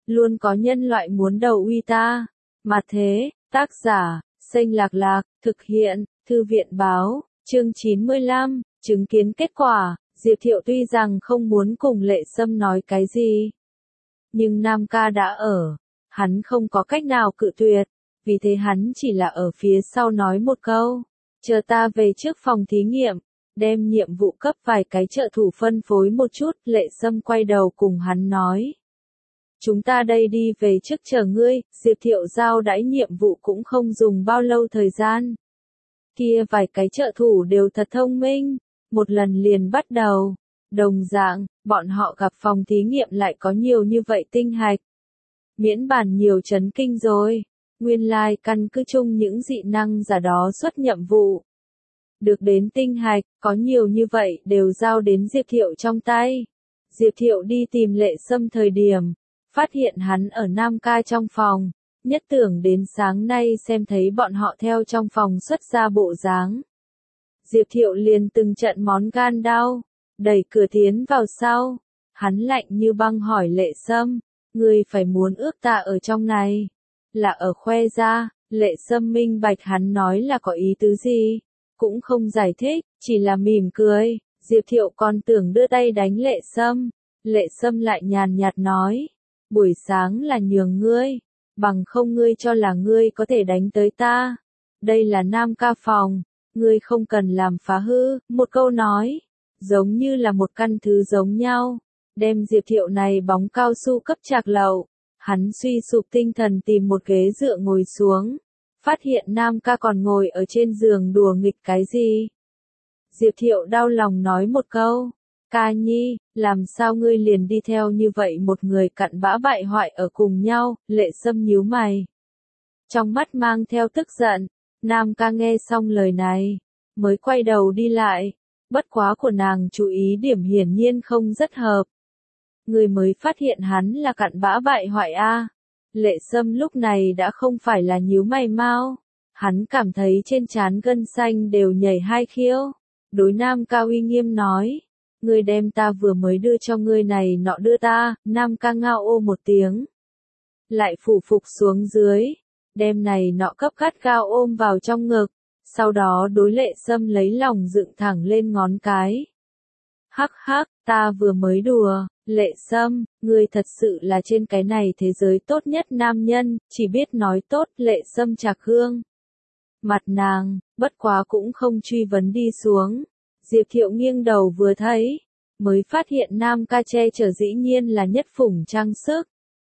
luôn có nhân loại muốn đầu uy ta. Mà thế, tác giả, Xanh Lạc Lạc, thực hiện, Thư viện Báo, chương 95, chứng kiến kết quả. Diệp Thiệu tuy rằng không muốn cùng Lệ Sâm nói cái gì, nhưng Nam ca đã ở, hắn không có cách nào cự tuyệt, vì thế hắn chỉ là ở phía sau nói một câu, chờ ta về trước phòng thí nghiệm, đem nhiệm vụ cấp vài cái trợ thủ phân phối một chút. Lệ Sâm quay đầu cùng hắn nói, chúng ta đây đi về trước chờ ngươi. Diệp Thiệu giao đãi nhiệm vụ cũng không dùng bao lâu thời gian. Kia vài cái trợ thủ đều thật thông minh, một lần liền bắt đầu. Đồng dạng, bọn họ gặp phòng thí nghiệm lại có nhiều như vậy tinh hạch. Miễn bàn nhiều chấn kinh rồi, nguyên lai căn cứ chung những dị năng giả đó xuất nhiệm vụ. Được đến tinh hạch, có nhiều như vậy đều giao đến Diệp Thiệu trong tay. Diệp Thiệu đi tìm Lệ Sâm thời điểm, phát hiện hắn ở Nam ca trong phòng, nhất tưởng đến sáng nay xem thấy bọn họ theo trong phòng xuất ra bộ dáng. Diệp Thiệu liền từng trận món gan đau, đẩy cửa tiến vào sau, hắn lạnh như băng hỏi Lệ Sâm, ngươi phải muốn ước ta ở trong này, là ở khoe ra. Lệ Sâm minh bạch hắn nói là có ý tứ gì, cũng không giải thích, chỉ là mỉm cười. Diệp Thiệu còn tưởng đưa tay đánh Lệ Sâm, Lệ Sâm lại nhàn nhạt nói, buổi sáng là nhường ngươi, bằng không ngươi cho là ngươi có thể đánh tới ta. Đây là Nam ca phòng, ngươi không cần làm phá hư. Một câu nói, giống như là một căn thứ giống nhau, đem Diệp Thiệu này bóng cao su cấp chạc lậu. Hắn suy sụp tinh thần tìm một ghế dựa ngồi xuống, phát hiện Nam ca còn ngồi ở trên giường đùa nghịch cái gì. Diệp Thiệu đau lòng nói một câu, ca nhi, làm sao ngươi liền đi theo như vậy một người cặn bã bại hoại ở cùng nhau. Lệ Sâm nhíu mày, trong mắt mang theo tức giận. Nam ca nghe xong lời này, mới quay đầu đi lại, bất quá của nàng chú ý điểm hiển nhiên không rất hợp. Người mới phát hiện hắn là cặn bã bại hoại a. Lệ Sâm lúc này đã không phải là nhíu mày mau, hắn cảm thấy trên trán gân xanh đều nhảy hai khiếu. Đối Nam ca uy nghiêm nói, ngươi đem ta vừa mới đưa cho ngươi này nọ đưa ta. Nam ca ngao ô một tiếng, lại phủ phục xuống dưới, đem này nọ cấp gắt gao ôm vào trong ngực, sau đó đối Lệ Sâm lấy lòng dựng thẳng lên ngón cái. Hắc hắc, ta vừa mới đùa. Lệ Sâm, ngươi thật sự là trên cái này thế giới tốt nhất nam nhân, chỉ biết nói tốt. Lệ Sâm trạc hương mặt nàng, bất quá cũng không truy vấn đi xuống. Diệp Thiệu nghiêng đầu vừa thấy, mới phát hiện Nam ca che chở dĩ nhiên là nhất phủng trang sức.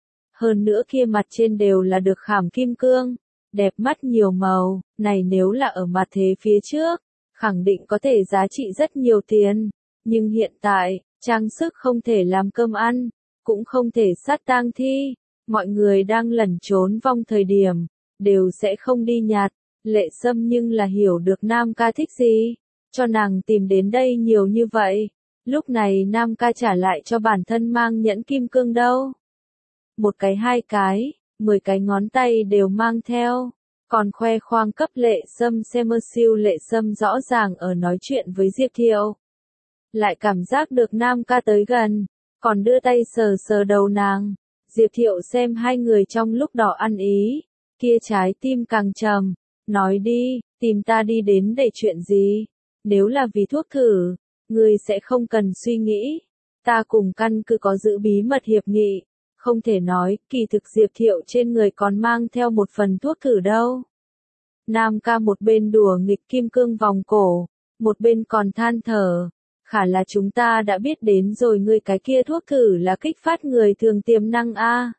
Hơn nữa kia mặt trên đều là được khảm kim cương, đẹp mắt nhiều màu, này nếu là ở mặt thế phía trước, khẳng định có thể giá trị rất nhiều tiền. Nhưng hiện tại, trang sức không thể làm cơm ăn, cũng không thể sát tang thi, mọi người đang lẩn trốn vong thời điểm, đều sẽ không đi nhặt. Lệ Sâm nhưng là hiểu được Nam ca thích gì, cho nàng tìm đến đây nhiều như vậy. Lúc này Nam ca trả lại cho bản thân mang nhẫn kim cương đâu. Một cái hai cái, 10 cái ngón tay đều mang theo, còn khoe khoang cấp Lệ Sâm xem. Siêu Lệ Sâm rõ ràng ở nói chuyện với Diệp Thiệu, lại cảm giác được Nam ca tới gần, còn đưa tay sờ sờ đầu nàng. Diệp Thiệu xem hai người trong lúc đó ăn ý, kia trái tim càng trầm, nói đi, tìm ta đi đến để chuyện gì? Nếu là vì thuốc thử, ngươi sẽ không cần suy nghĩ, ta cùng căn cứ có giữ bí mật hiệp nghị, không thể nói. Kỳ thực Diệp Thiệu trên người còn mang theo một phần thuốc thử đâu. Nam ca một bên đùa nghịch kim cương vòng cổ, một bên còn than thở, khả là chúng ta đã biết đến rồi, ngươi cái kia thuốc thử là kích phát người thường tiềm năng a.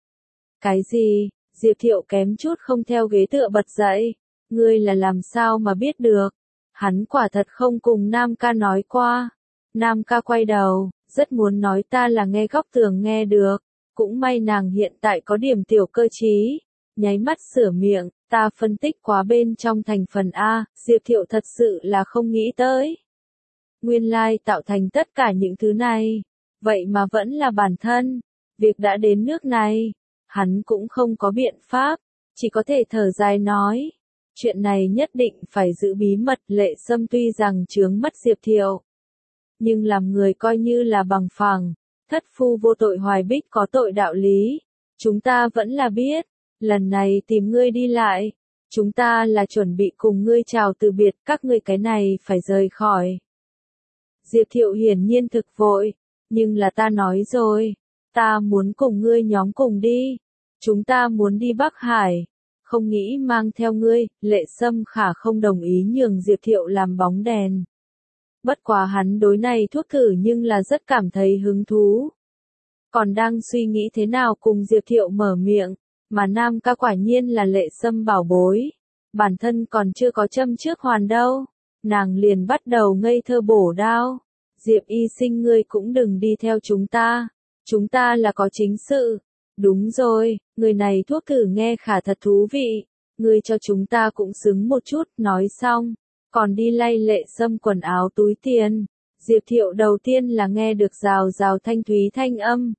Cái gì? Diệp Thiệu kém chút không theo ghế tựa bật dậy, ngươi là làm sao mà biết được? Hắn quả thật không cùng Nam ca nói qua. Nam ca quay đầu, rất muốn nói ta là nghe góc tường nghe được, cũng may nàng hiện tại có điểm tiểu cơ trí, nháy mắt sửa miệng, ta phân tích quá bên trong thành phần A. Diệp Thiệu thật sự là không nghĩ tới, nguyên lai tạo thành tất cả những thứ này, vậy mà vẫn là bản thân. Việc đã đến nước này, hắn cũng không có biện pháp, chỉ có thể thở dài nói, chuyện này nhất định phải giữ bí mật. Lệ Sâm tuy rằng chướng mắt Diệp Thiệu, nhưng làm người coi như là bằng phẳng, thất phu vô tội hoài bích có tội đạo lý, Chúng ta vẫn là biết, lần này tìm ngươi đi lại, chúng ta là chuẩn bị cùng ngươi chào từ biệt, các ngươi cái này phải rời khỏi. Diệp Thiệu hiển nhiên thực vội, nhưng là ta nói rồi, ta muốn cùng ngươi nhóm cùng đi, chúng ta muốn đi Bắc Hải, không nghĩ mang theo ngươi, Lệ Sâm Khả không đồng ý nhường Diệp Thiệu làm bóng đèn. Bất quá hắn đối này thuốc thử nhưng là rất cảm thấy hứng thú. Còn đang suy nghĩ thế nào cùng Diệp Thiệu mở miệng, mà Nam ca quả nhiên là Lệ Sâm bảo bối. Bản thân còn chưa có châm trước hoàn đâu, nàng liền bắt đầu ngây thơ bổ đao. Diệp y sinh ngươi cũng đừng đi theo chúng ta là có chính sự. Đúng rồi, người này thuốc thử nghe khả thật thú vị, ngươi cho chúng ta cũng xứng một chút, nói xong, còn đi lay Lệ Sâm quần áo túi tiền. Diệp Thiệu đầu tiên là nghe được rào rào thanh thúy thanh âm.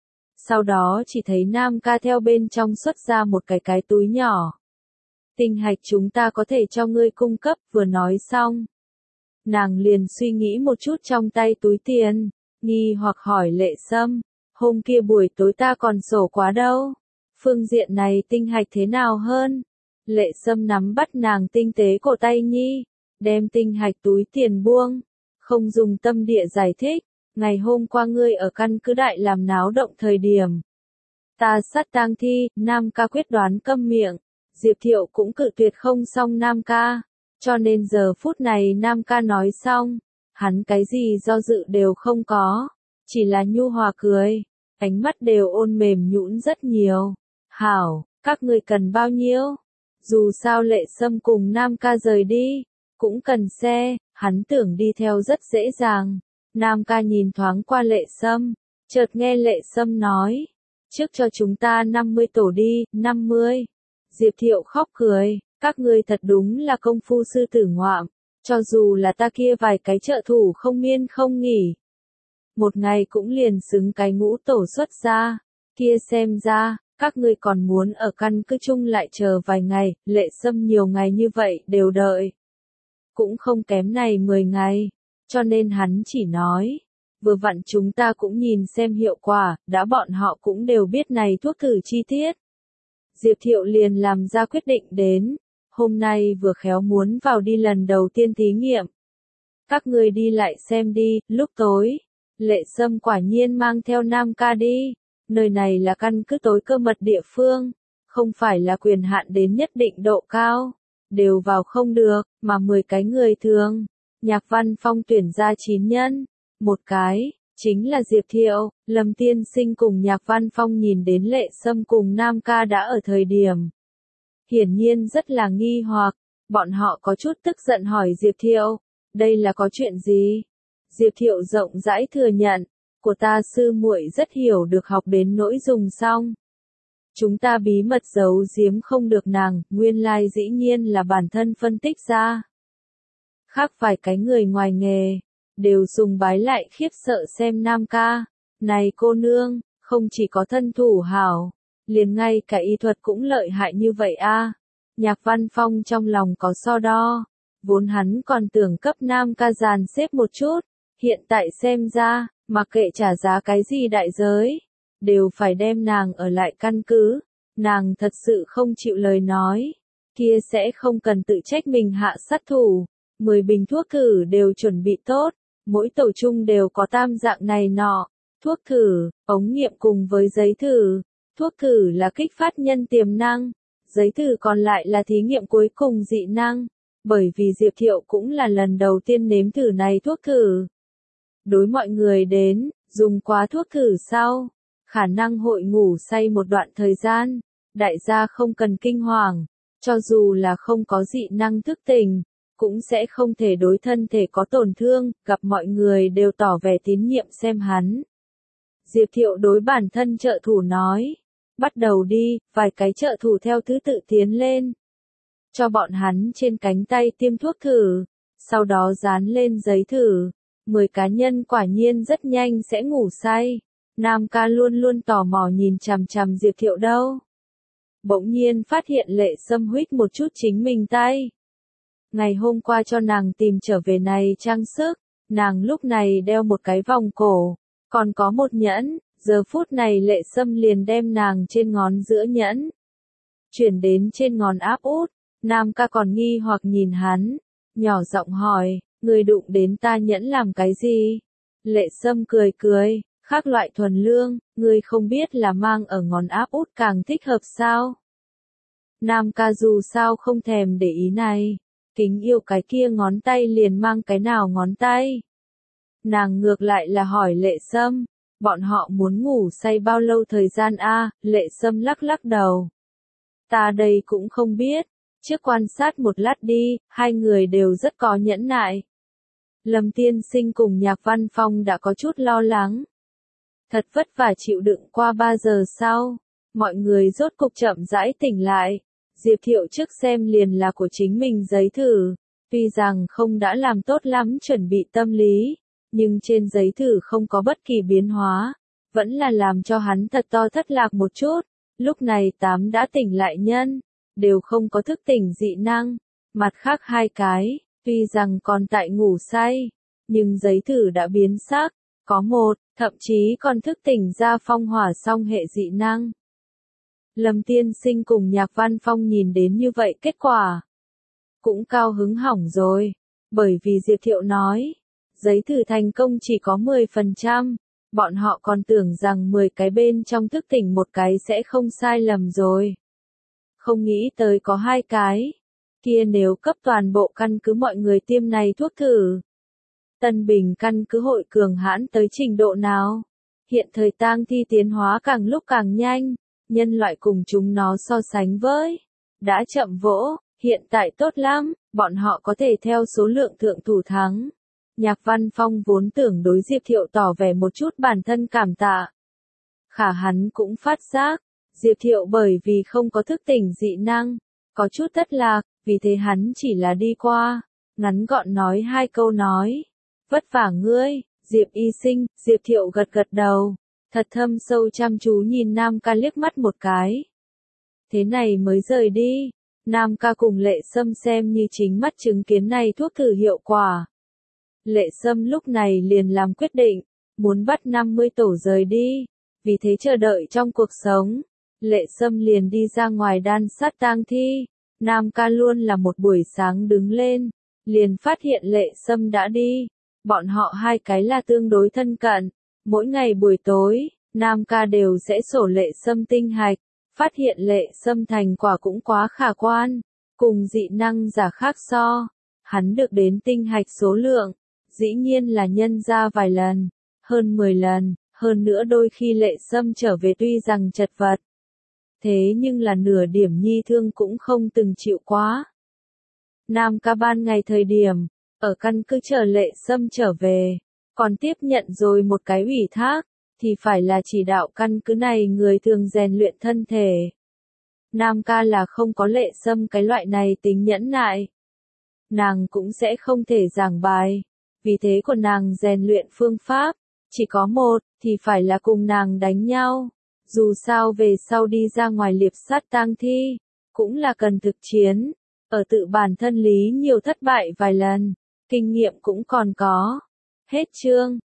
Sau đó chỉ thấy Nam ca theo bên trong xuất ra một cái túi nhỏ. Tinh hạch chúng ta có thể cho ngươi cung cấp, vừa nói xong. Nàng liền suy nghĩ một chút trong tay túi tiền, nghi hoặc hỏi Lệ Sâm, hôm kia buổi tối ta còn sổ quá đâu, phương diện này tinh hạch thế nào hơn? Lệ Sâm nắm bắt nàng tinh tế cổ tay nhi, đem tinh hạch túi tiền buông, không dùng tâm địa giải thích, ngày hôm qua ngươi ở căn cứ đại làm náo động thời điểm. Ta sát tang thi, Nam ca quyết đoán câm miệng, Diệp Thiệu cũng cự tuyệt không xong Nam ca, cho nên giờ phút này Nam ca nói xong, hắn cái gì do dự đều không có, chỉ là nhu hòa cười, ánh mắt đều ôn mềm nhũn rất nhiều. Hảo, các ngươi cần bao nhiêu? Dù sao Lệ Sâm cùng Nam ca rời đi, cũng cần xe, hắn tưởng đi theo rất dễ dàng. Nam ca nhìn thoáng qua Lệ Sâm, chợt nghe Lệ Sâm nói, trước cho chúng ta 50 tổ đi, 50. Diệp Thiệu khóc cười, các ngươi thật đúng là công phu sư tử ngoạm, cho dù là ta kia vài cái trợ thủ không miên không nghỉ. Một ngày cũng liền xứng cái ngũ tổ xuất ra, kia xem ra, các ngươi còn muốn ở căn cứ chung lại chờ vài ngày, Lệ Sâm nhiều ngày như vậy đều đợi. Cũng không kém này 10 ngày, cho nên hắn chỉ nói, vừa vặn chúng ta cũng nhìn xem hiệu quả, đã bọn họ cũng đều biết này thuốc thử chi tiết. Diệp Thiệu liền làm ra quyết định đến, hôm nay vừa khéo muốn vào đi lần đầu tiên thí nghiệm. Các người đi lại xem đi, lúc tối, Lệ Sâm quả nhiên mang theo Nam ca đi, nơi này là căn cứ tối cơ mật địa phương, không phải là quyền hạn đến nhất định độ cao, đều vào không được, mà 10 cái người thường. Nhạc Văn Phong tuyển ra 9 nhân, một cái, chính là Diệp Thiệu, Lâm Tiên Sinh cùng Nhạc Văn Phong nhìn đến Lệ Sâm cùng Nam ca đã ở thời điểm. Hiển nhiên rất là nghi hoặc, bọn họ có chút tức giận hỏi Diệp Thiệu, đây là có chuyện gì? Diệp Thiệu rộng rãi thừa nhận, của ta sư muội rất hiểu được học đến nỗi dùng xong. Chúng ta bí mật giấu giếm không được nàng, nguyên lai dĩ nhiên là bản thân phân tích ra. Khác vài cái người ngoài nghề, đều sùng bái lại khiếp sợ xem Nam ca. Này cô nương, không chỉ có thân thủ hảo, liền ngay cả y thuật cũng lợi hại như vậy a. Nhạc Văn Phong trong lòng có so đo, vốn hắn còn tưởng cấp Nam ca dàn xếp một chút, hiện tại xem ra, mặc kệ trả giá cái gì đại giới, đều phải đem nàng ở lại căn cứ. Nàng thật sự không chịu lời nói, kia sẽ không cần tự trách mình hạ sát thủ. 10 bình thuốc thử đều chuẩn bị tốt, mỗi tổ chung đều có tam dạng này nọ, thuốc thử, ống nghiệm cùng với giấy thử. Thuốc thử là kích phát nhân tiềm năng, giấy thử còn lại là thí nghiệm cuối cùng dị năng, bởi vì Diệp Thiệu cũng là lần đầu tiên nếm thử này thuốc thử. Đối mọi người đến, dùng quá thuốc thử sau, khả năng hội ngủ say một đoạn thời gian, đại gia không cần kinh hoàng, cho dù là không có dị năng thức tỉnh, cũng sẽ không thể đối thân thể có tổn thương, gặp mọi người đều tỏ vẻ tín nhiệm xem hắn. Diệp Thiệu đối bản thân trợ thủ nói, bắt đầu đi, vài cái trợ thủ theo thứ tự tiến lên. Cho bọn hắn trên cánh tay tiêm thuốc thử, sau đó dán lên giấy thử. 10 cá nhân quả nhiên rất nhanh sẽ ngủ say. Nam ca luôn luôn tò mò nhìn chằm chằm Diệp Thiệu đâu. Bỗng nhiên phát hiện Lệ Sâm huých một chút chính mình tay. Ngày hôm qua cho nàng tìm trở về này trang sức, nàng lúc này đeo một cái vòng cổ, còn có một nhẫn, Giờ phút này Lệ Sâm liền đem nàng trên ngón giữa nhẫn chuyển đến trên ngón áp út, Nam ca còn nghi hoặc nhìn hắn, nhỏ giọng hỏi, người đụng đến ta nhẫn làm cái gì? Lệ Sâm cười cười, khác loại thuần lương, ngươi không biết là mang ở ngón áp út càng thích hợp sao? Nam ca dù sao không thèm để ý này, kính yêu cái kia ngón tay liền mang cái nào ngón tay. Nàng ngược lại là hỏi Lệ Sâm, bọn họ muốn ngủ say bao lâu thời gian a? Lệ Sâm lắc lắc đầu. Ta đây cũng không biết, trước quan sát một lát đi, hai người đều rất có nhẫn nại. Lâm Tiên Sinh cùng Nhạc Văn Phong đã có chút lo lắng. Thật vất vả chịu đựng qua 3 giờ sau, mọi người rốt cục chậm rãi tỉnh lại. Diệp Thiệu trước xem liền là của chính mình giấy thử, tuy rằng không đã làm tốt lắm chuẩn bị tâm lý, nhưng trên giấy thử không có bất kỳ biến hóa, vẫn là làm cho hắn thật to thất lạc một chút. Lúc này 8 đã tỉnh lại nhân, đều không có thức tỉnh dị năng, mặt khác 2 cái, tuy rằng còn tại ngủ say, nhưng giấy thử đã biến sắc, có một, thậm chí còn thức tỉnh ra phong hỏa song hệ dị năng. Lâm Tiên Sinh cùng Nhạc Văn Phong nhìn đến như vậy kết quả, cũng cao hứng hỏng rồi, bởi vì Diệp Thiệu nói, giấy thử thành công chỉ có 10%, bọn họ còn tưởng rằng 10 cái bên trong thức tỉnh một cái sẽ không sai lầm rồi. Không nghĩ tới có 2 cái, kia nếu cấp toàn bộ căn cứ mọi người tiêm này thuốc thử. Tân Bình căn cứ hội cường hãn tới trình độ nào? Hiện thời tang thi tiến hóa càng lúc càng nhanh, nhân loại cùng chúng nó so sánh với, đã chậm vỗ, hiện tại tốt lắm, bọn họ có thể theo số lượng thượng thủ thắng. Nhạc Văn Phong vốn tưởng đối Diệp Thiệu tỏ vẻ một chút bản thân cảm tạ. Khả hắn cũng phát giác, Diệp Thiệu bởi vì không có thức tỉnh dị năng, có chút thất lạc, vì thế hắn chỉ là đi qua, ngắn gọn nói 2 câu nói. Vất vả ngươi, Diệp y sinh, Diệp Thiệu gật gật đầu, thật thâm sâu chăm chú nhìn Nam ca liếc mắt một cái. Thế này mới rời đi, Nam ca cùng Lệ Sâm xem như chính mắt chứng kiến này thuốc thử hiệu quả. Lệ Sâm lúc này liền làm quyết định, muốn bắt 50 tổ rời đi, vì thế chờ đợi trong cuộc sống. Lệ Sâm liền đi ra ngoài đan sát tang thi, Nam ca luôn là một buổi sáng đứng lên, liền phát hiện Lệ Sâm đã đi, bọn họ 2 cái là tương đối thân cận, mỗi ngày buổi tối, Nam ca đều sẽ sổ Lệ Sâm tinh hạch, phát hiện Lệ Sâm thành quả cũng quá khả quan, cùng dị năng giả khác so, hắn được đến tinh hạch số lượng, dĩ nhiên là nhân ra vài lần, hơn 10 lần, hơn nữa đôi khi Lệ Sâm trở về tuy rằng chật vật, thế nhưng là nửa điểm nhi thương cũng không từng chịu quá. Nam ca ban ngày thời điểm, ở căn cứ chờ Lệ Sâm trở về, còn tiếp nhận rồi một cái ủy thác, thì phải là chỉ đạo căn cứ này người thường rèn luyện thân thể. Nam ca là không có Lệ Sâm cái loại này tính nhẫn nại. Nàng cũng sẽ không thể giảng bài, vì thế của nàng rèn luyện phương pháp, chỉ có một, thì phải là cùng nàng đánh nhau. Dù sao về sau đi ra ngoài liệp sát tang thi, cũng là cần thực chiến, ở tự bản thân lý nhiều thất bại vài lần, kinh nghiệm cũng còn có. Hết chương.